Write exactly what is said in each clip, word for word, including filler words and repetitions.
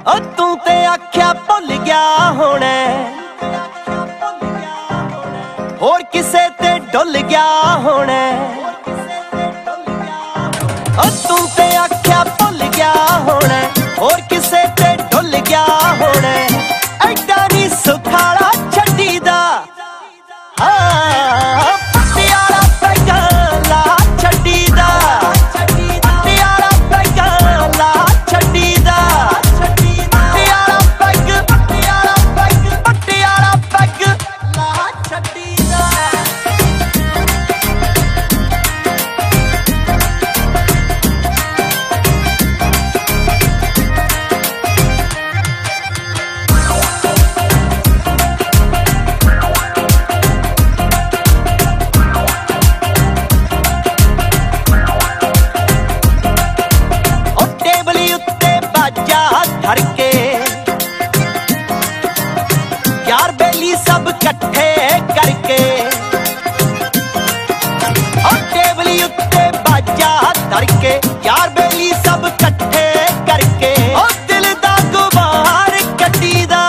ओ तू ते आख्या भुल गया होना, होर किसे ते डुल गया होना। ओ तू ते आख्या भुल गया होना, होर किसे ते डुल गया होना। ऐडा नी सुखाला छड्डी दा हाँ पटियाला पैगा ला छड्डी दा, पटियाला पैगा ला छड्डी दा, Patiala peg Patiala peg Patiala peg ला छड्डी दा। धरके यार बेली सब कट्ठे करके और टेबली उत्ते बाजा धरके यार बेली सब कट्ठे करके और दिल दा गुबार कट्टी दा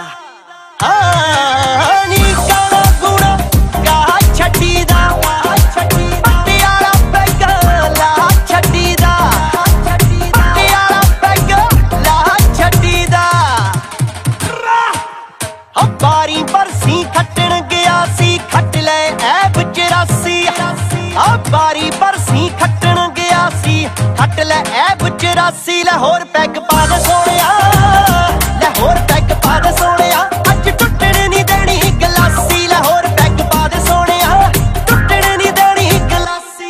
हाँ नी गाना गुना गा छड्डी दा, पटियाला पैगा ला छड्डी दा, पटियाला पैगा ला छड्डी दा। हो बारी बरसी खट्टण गया सी खट ले ऐब चौरासी, हो बारी बरसी खट्टण गया सी खट ले ऐब चौरासी। लाहौर पैग पा दे सोहणिया, लाहौर पैग पा दे सोहणिया, अज टुटण नी देनी गलासी। लाहौर पैग पा दे सोहणिया, टुटण नी देनी गलासी।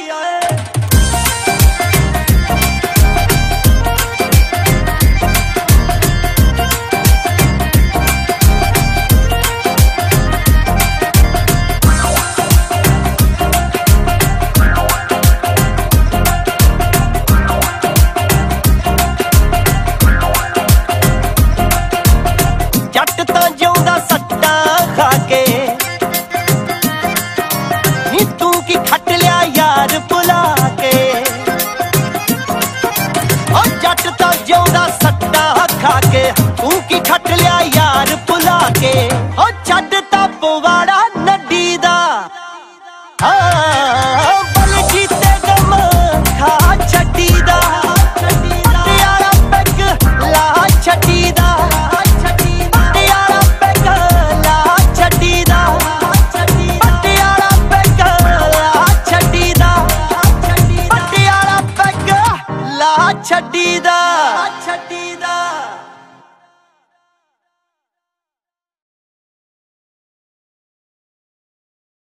जट तां जिउंदा सट्टा खा के नी तू की खट लिया यार बुला के। ओ जट तां जिउंदा सट्टा खा के